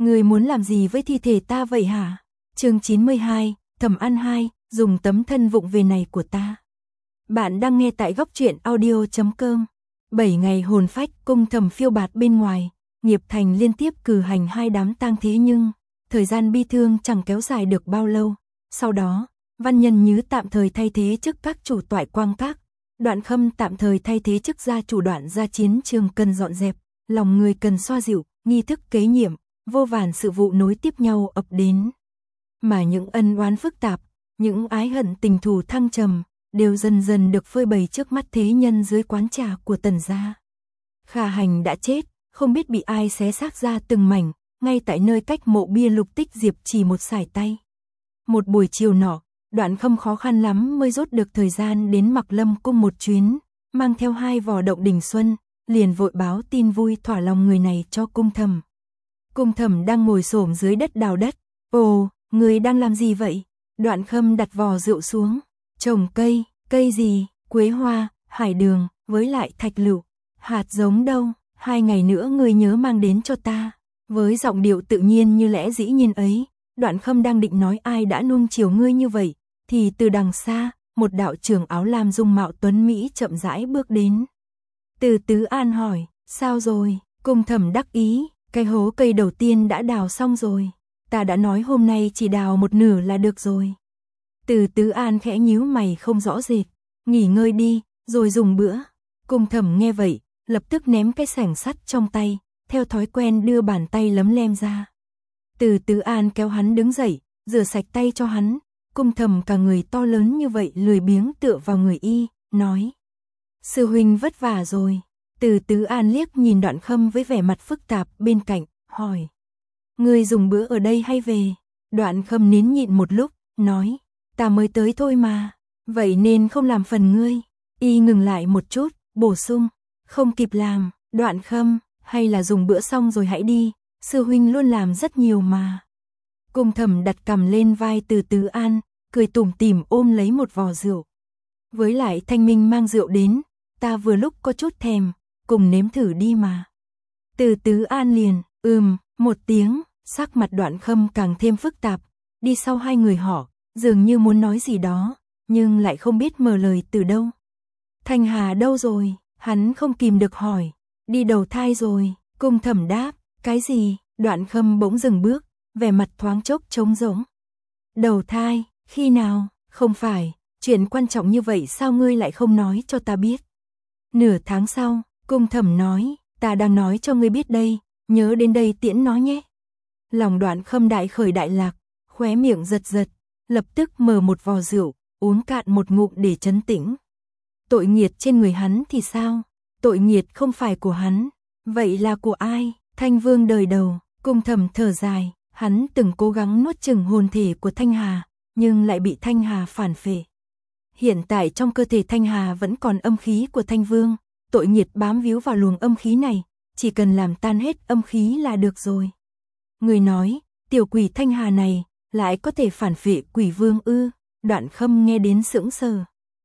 Ngươi muốn làm gì với thi thể ta vậy hả? Chương 92, Thẩm An 2, dùng tấm thân vụng về này của ta. Bạn đang nghe tại góc truyện audio.com. 7 ngày hồn phách cung thầm phiêu bạt bên ngoài, nghiệp thành liên tiếp cử hành 2 đám tang thế nhưng thời gian bi thương chẳng kéo dài được bao lâu. Sau đó, Văn Nhân Nhứ tạm thời thay thế chức các chủ toại quang các, Đoạn Khâm tạm thời thay thế chức gia chủ Đoạn gia chiến trường cần dọn dẹp, lòng người cần xoa dịu, nghi thức kế nhiệm, vô vàn sự vụ nối tiếp nhau ập đến. Mà những ân oán phức tạp, những ái hận tình thù thăng trầm, đều dần dần được phơi bày trước mắt thế nhân dưới quán trà của Tần gia. Kha Hành đã chết, không biết bị ai xé xác ra từng mảnh, ngay tại nơi cách mộ bia Lục Tích Diệp chỉ một sải tay. Một buổi chiều nọ, Đoạn Khâm khó khăn lắm mới rốt được thời gian đến Mặc Lâm cung một chuyến, mang theo 2 vò Động Đình Xuân, liền vội báo tin vui thỏa lòng người này cho Cung Thầm. Cung Thầm đang ngồi xổm dưới đất đào đất. Ồ, người đang làm gì vậy? Đoạn Khâm đặt vò rượu xuống. Trồng cây, cây gì? Quế hoa, hải đường, với lại thạch lựu. Hạt giống đâu? 2 ngày nữa người nhớ mang đến cho ta. Với giọng điệu tự nhiên như lẽ dĩ nhiên ấy, Đoạn Khâm đang định nói ai đã nuông chiều ngươi như vậy, thì từ đằng xa, một đạo trưởng áo lam dung mạo tuấn mỹ chậm rãi bước đến. Từ Tứ An hỏi, sao rồi? Cung Thầm đắc ý, cái hố cây đầu tiên đã đào xong rồi. Ta đã nói hôm nay chỉ đào một nửa là được rồi. Từ Tứ An khẽ nhíu mày không rõ rệt, nghỉ ngơi đi, rồi dùng bữa. Cung Thầm nghe vậy, lập tức ném cái xẻng sắt trong tay, theo thói quen đưa bàn tay lấm lem ra. Từ Tứ An kéo hắn đứng dậy, rửa sạch tay cho hắn. Cung Thầm cả người to lớn như vậy lười biếng tựa vào người y, nói. Sư huynh vất vả rồi. Từ Tứ An liếc nhìn Đoạn Khâm với vẻ mặt phức tạp bên cạnh, hỏi. Ngươi dùng bữa ở đây hay về? Đoạn Khâm nín nhịn một lúc, nói. Ta mới tới thôi mà, vậy nên không làm phần ngươi. Y ngừng lại một chút, bổ sung. Không kịp làm, Đoạn Khâm, hay là dùng bữa xong rồi hãy đi, sư huynh luôn làm rất nhiều mà. Cung Thầm đặt cằm lên vai Từ Tứ An, cười tủm tỉm ôm lấy một vò rượu. Với lại Thanh Minh mang rượu đến, ta vừa lúc có chút thèm, cùng nếm thử đi mà. Từ Tứ An liền, một tiếng, sắc mặt Đoạn Khâm càng thêm phức tạp, đi sau 2 người họ, dường như muốn nói gì đó, nhưng lại không biết mở lời từ đâu. Thanh Hà đâu rồi? Hắn không kìm được hỏi. Đi đầu thai rồi, Cung Thầm đáp. Cái gì? Đoạn Khâm bỗng dừng bước, vẻ mặt thoáng chốc trống rỗng. Đầu thai, khi nào? Không phải, chuyện quan trọng như vậy sao ngươi lại không nói cho ta biết? Nửa tháng sau, Cung Thầm nói, ta đang nói cho ngươi biết đây, nhớ đến đây tiễn nó nhé. Lòng Đoạn Khâm đại khởi đại lạc, khóe miệng giật giật, lập tức mở một vò rượu, uống cạn một ngụm để trấn tĩnh. Tội nghiệt trên người hắn thì sao? Tội nghiệt không phải của hắn, vậy là của ai? Thanh Vương đời đầu. Cung Thầm thở dài, hắn từng cố gắng nuốt chửng hồn thể của Thanh Hà, nhưng lại bị Thanh Hà phản phệ. Hiện tại trong cơ thể Thanh Hà vẫn còn âm khí của Thanh Vương, tội nghiệt bám víu vào luồng âm khí này, chỉ cần làm tan hết âm khí là được rồi. Người nói, tiểu quỷ Thanh Hà này lại có thể phản phệ Quỷ Vương ư? Đoạn Khâm nghe đến sững sờ.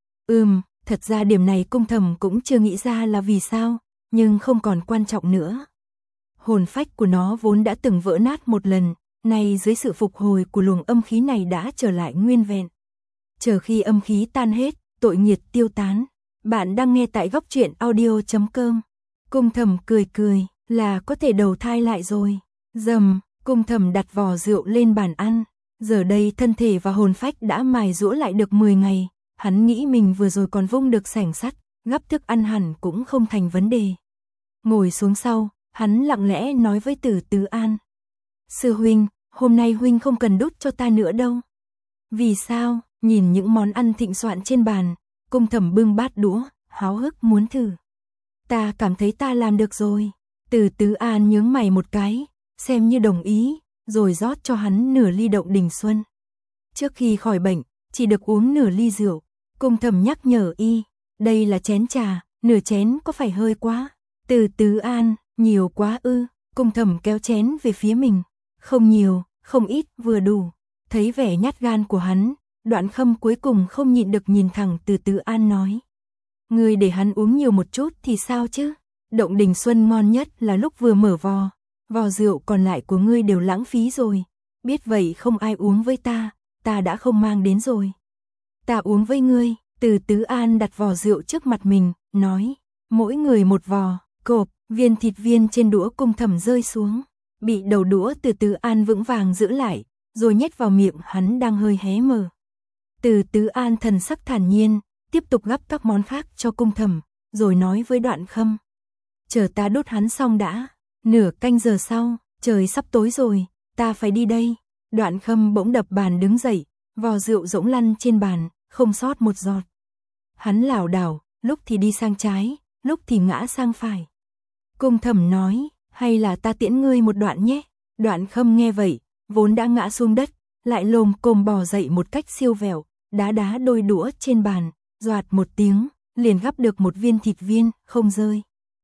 Thật ra điểm này Cung Thầm cũng chưa nghĩ ra là vì sao, nhưng không còn quan trọng nữa. Hồn phách của nó vốn đã từng vỡ nát một lần, nay dưới sự phục hồi của luồng âm khí này đã trở lại nguyên vẹn. Chờ khi âm khí tan hết, tội nghiệt tiêu tán. Bạn đang nghe tại góc truyện audio.com. Cung Thầm cười cười, là có thể đầu thai lại rồi. Dầm, Cung Thầm đặt vò rượu lên bàn ăn. Giờ đây thân thể và hồn phách đã mài giũa lại được 10 ngày. Hắn nghĩ mình vừa rồi còn vung được xẻng sắt, gắp thức ăn hẳn cũng không thành vấn đề. Ngồi xuống sau, hắn lặng lẽ nói với Từ Tứ An. Sư huynh, hôm nay huynh không cần đút cho ta nữa đâu. Vì sao? Nhìn những món ăn thịnh soạn trên bàn, Cung Thầm bưng bát đũa, háo hức muốn thử. Ta cảm thấy ta làm được rồi. Từ Tứ An nhướng mày một cái, xem như đồng ý, rồi rót cho hắn nửa ly Động Đình Xuân. Trước khi khỏi bệnh, chỉ được uống nửa ly rượu. Cung Thầm nhắc nhở y, đây là chén trà, nửa chén có phải hơi quá? Từ Tứ An, nhiều quá ư? Cung Thầm kéo chén về phía mình. Không nhiều, không ít, vừa đủ. Thấy vẻ nhát gan của hắn, Đoạn Khâm cuối cùng không nhịn được nhìn thẳng Từ Tứ An nói. Ngươi để hắn uống nhiều một chút thì sao chứ? Động Đình Xuân ngon nhất là lúc vừa mở vò. vò rượu còn lại của ngươi đều lãng phí rồi, biết vậy không ai uống với ta đã không mang đến rồi. Ta uống với ngươi, Từ Tứ An đặt vò rượu trước mặt mình, nói, mỗi người một vò, cộp, viên thịt viên trên đũa Cung Thẩm rơi xuống, bị đầu đũa Từ Tứ An vững vàng giữ lại, rồi nhét vào miệng hắn đang hơi hé mở. Từ Tứ An thần sắc thản nhiên, tiếp tục gắp các món khác cho Cung Thẩm, rồi nói với Đoạn Khâm, chờ ta đốt hắn xong đã, nửa canh giờ sau, trời sắp tối rồi, ta phải đi đây. Đoạn Khâm bỗng đập bàn đứng dậy, vò rượu rỗng lăn trên bàn, không sót một giọt. Hắn lảo đảo, lúc thì đi sang trái, lúc thì ngã sang phải. Cung Thẩm nói, hay là ta tiễn ngươi một đoạn nhé. Đoạn Khâm nghe vậy, vốn đã ngã xuống đất, lại lồm cồm bò dậy một cách siêu vẹo, đá đôi đũa trên bàn, doạt một tiếng, liền gắp được một viên thịt viên, không rơi.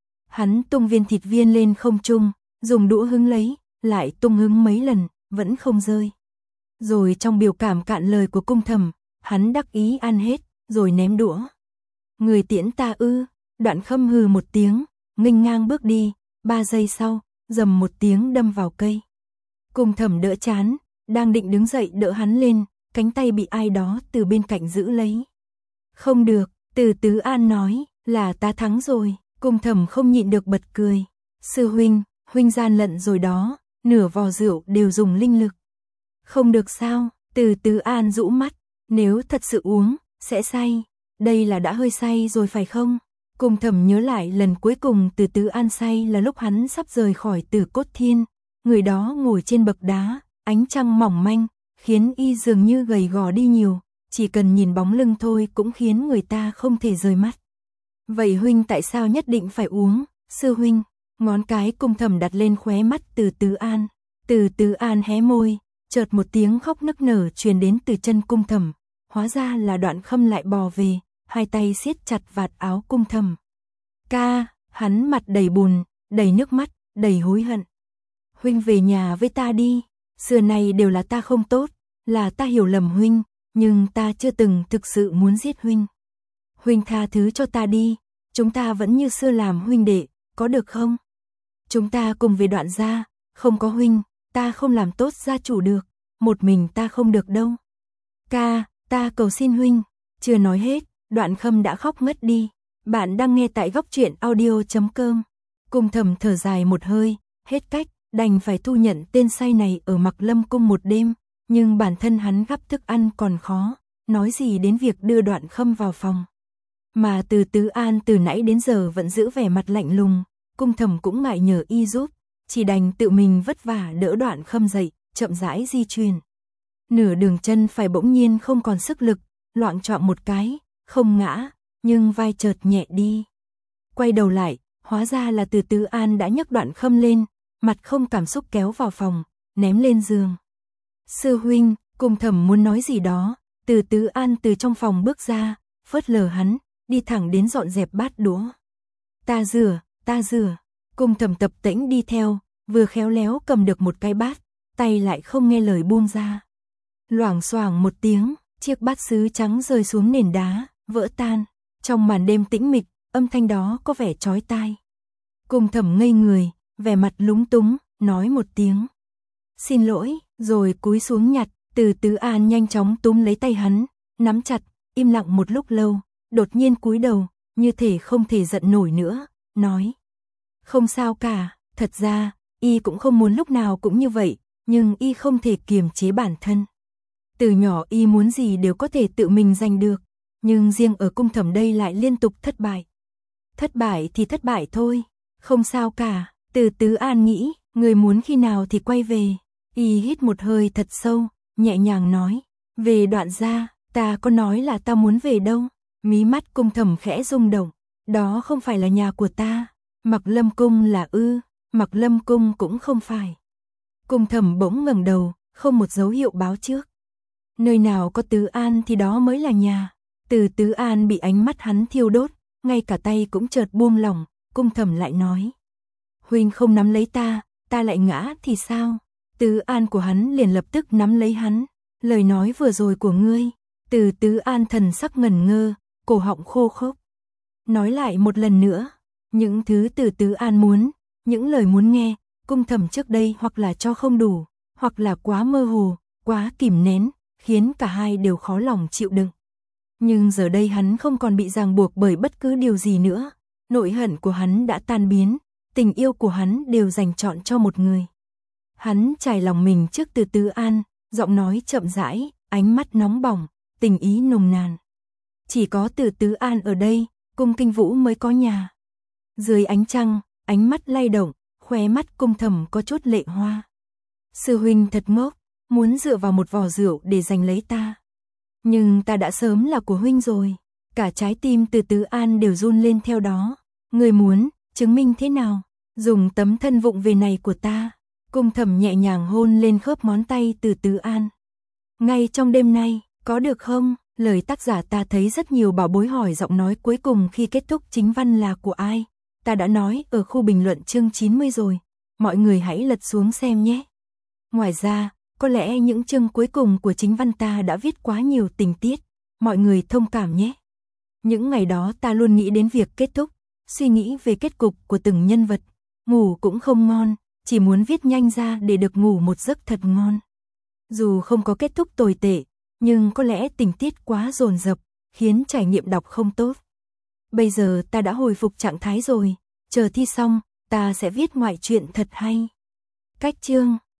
Hắn tung viên thịt viên lên không trung, dùng đũa hứng lấy, lại tung hứng mấy lần, vẫn không rơi. Rồi trong biểu cảm cạn lời của Cung Thẩm, hắn đắc ý ăn hết, rồi ném đũa. Người tiễn ta ư? Đoạn Khâm hừ một tiếng, nghênh ngang bước đi, 3 giây sau, rầm một tiếng đâm vào cây. Cung Thẩm đỡ chán, đang định đứng dậy đỡ hắn lên, cánh tay bị ai đó từ bên cạnh giữ lấy. Không được, Từ Tứ An nói, là ta thắng rồi. Cung Thẩm không nhịn được bật cười. Sư huynh gian lận rồi đó, nửa vò rượu đều dùng linh lực. Không được sao? Từ Tứ An rũ mắt, nếu thật sự uống, sẽ say. Đây là đã hơi say rồi phải không? Cung Thẩm nhớ lại lần cuối cùng Từ Tứ An say là lúc hắn sắp rời khỏi Tử Cốt Thiên. Người đó ngồi trên bậc đá, ánh trăng mỏng manh, khiến y dường như gầy gò đi nhiều. Chỉ cần nhìn bóng lưng thôi cũng khiến người ta không thể rời mắt. Vậy huynh tại sao nhất định phải uống, sư huynh? Ngón cái Cung Thẩm đặt lên khóe mắt Từ Tứ An. Từ Tứ An hé môi, chợt một tiếng khóc nức nở truyền đến từ chân Cung Thẩm. Hóa ra là Đoạn Khâm lại bò về, hai tay siết chặt vạt áo Cung Thẩm. Ca, hắn mặt đầy buồn, đầy nước mắt, đầy hối hận. Huynh về nhà với ta đi, xưa nay đều là ta không tốt, là ta hiểu lầm huynh, nhưng ta chưa từng thực sự muốn giết huynh. Huynh tha thứ cho ta đi, chúng ta vẫn như xưa làm huynh đệ, có được không? Chúng ta cùng về Đoạn gia, không có huynh, ta không làm tốt gia chủ được, một mình ta không được đâu. Ca, ta cầu xin huynh. Chưa nói hết, Đoạn Khâm đã khóc ngất đi. Bạn đang nghe tại góc truyện audio.com. Cung Thẩm thở dài một hơi, hết cách, đành phải thu nhận tên say này ở Mặc Lâm cung một đêm, nhưng bản thân hắn gắp thức ăn còn khó, nói gì đến việc đưa Đoạn Khâm vào phòng. Mà Từ Tứ An từ nãy đến giờ vẫn giữ vẻ mặt lạnh lùng, Cung Thẩm cũng ngại nhờ y giúp, chỉ đành tự mình vất vả đỡ Đoạn Khâm dậy, chậm rãi di chuyển. Nửa đường chân phải bỗng nhiên không còn sức lực, loạng choạng một cái, không ngã, nhưng vai chợt nhẹ đi. Quay đầu lại, hóa ra là Từ Tứ An đã nhấc Đoạn Khâm lên, mặt không cảm xúc kéo vào phòng, ném lên giường. Sư huynh, Cung Thẩm muốn nói gì đó, Từ Tứ An từ trong phòng bước ra, phớt lờ hắn, đi thẳng đến dọn dẹp bát đũa. Ta rửa, Cung Thẩm tập tễnh đi theo, vừa khéo léo cầm được một cái bát, tay lại không nghe lời buông ra. Loảng xoảng một tiếng, chiếc bát sứ trắng rơi xuống nền đá, vỡ tan. Trong màn đêm tĩnh mịch, âm thanh đó có vẻ chói tai. Cung Thẩm ngây người, vẻ mặt lúng túng, nói một tiếng. Xin lỗi, rồi cúi xuống nhặt. Từ Tứ An nhanh chóng túm lấy tay hắn, nắm chặt, im lặng một lúc lâu, đột nhiên cúi đầu, như thể không thể giận nổi nữa, nói. Không sao cả, thật ra, y cũng không muốn lúc nào cũng như vậy, nhưng y không thể kiềm chế bản thân. Từ nhỏ y muốn gì đều có thể tự mình giành được, nhưng riêng ở Cung Thẩm đây lại liên tục thất bại. Thất bại thì thất bại thôi, không sao cả. Từ Tứ An nghĩ, người muốn khi nào thì quay về. Y hít một hơi thật sâu, nhẹ nhàng nói, về Đoạn gia, ta có nói là ta muốn về đâu. Mí mắt Cung Thẩm khẽ rung động, đó không phải là nhà của ta. Mặc Lâm cung là ư? Mặc Lâm cung cũng không phải. Cung Thẩm bỗng ngẩng đầu, không một dấu hiệu báo trước. Nơi nào có Tứ An thì đó mới là nhà. Từ Tứ An bị ánh mắt hắn thiêu đốt, ngay cả tay cũng chợt buông lỏng. Cung Thẩm lại nói, huynh không nắm lấy ta lại ngã thì sao? Tứ An của hắn liền lập tức nắm lấy hắn. Lời nói vừa rồi của ngươi. Từ Tứ An thần sắc ngẩn ngơ, cổ họng khô khốc. Nói lại một lần nữa. Những thứ Từ Tứ An muốn, những lời muốn nghe, Cung Thầm trước đây hoặc là cho không đủ, hoặc là quá mơ hồ, quá kìm nén, khiến cả hai đều khó lòng chịu đựng. Nhưng giờ đây hắn không còn bị ràng buộc bởi bất cứ điều gì nữa, nỗi hận của hắn đã tan biến, tình yêu của hắn đều dành trọn cho một người. Hắn trải lòng mình trước Từ Tứ An, giọng nói chậm rãi, ánh mắt nóng bỏng, tình ý nồng nàn. Chỉ có Từ Tứ An ở đây, Cung Kinh Vũ mới có nhà. Dưới ánh trăng, ánh mắt lay động, khóe mắt Cung Thầm có chút lệ hoa. Sư huynh thật ngốc, muốn dựa vào một vò rượu để giành lấy ta. Nhưng ta đã sớm là của huynh rồi. Cả trái tim Từ Tứ An đều run lên theo đó. Người muốn, chứng minh thế nào? Dùng tấm thân vụng về này của ta. Cung Thầm nhẹ nhàng hôn lên khớp ngón tay Từ Tứ An. Ngay trong đêm nay, có được không? Lời tác giả ta thấy rất nhiều bảo bối hỏi giọng nói cuối cùng khi kết thúc chính văn là của ai. Ta đã nói ở khu bình luận chương 90 rồi. Mọi người hãy lật xuống xem nhé. Ngoài ra, có lẽ những chương cuối cùng của chính văn ta đã viết quá nhiều tình tiết. Mọi người thông cảm nhé. Những ngày đó ta luôn nghĩ đến việc kết thúc, suy nghĩ về kết cục của từng nhân vật. Ngủ cũng không ngon, chỉ muốn viết nhanh ra để được ngủ một giấc thật ngon. Dù không có kết thúc tồi tệ, nhưng có lẽ tình tiết quá dồn dập, khiến trải nghiệm đọc không tốt. Bây giờ ta đã hồi phục trạng thái rồi, chờ thi xong, ta sẽ viết ngoại truyện thật hay. Cách chương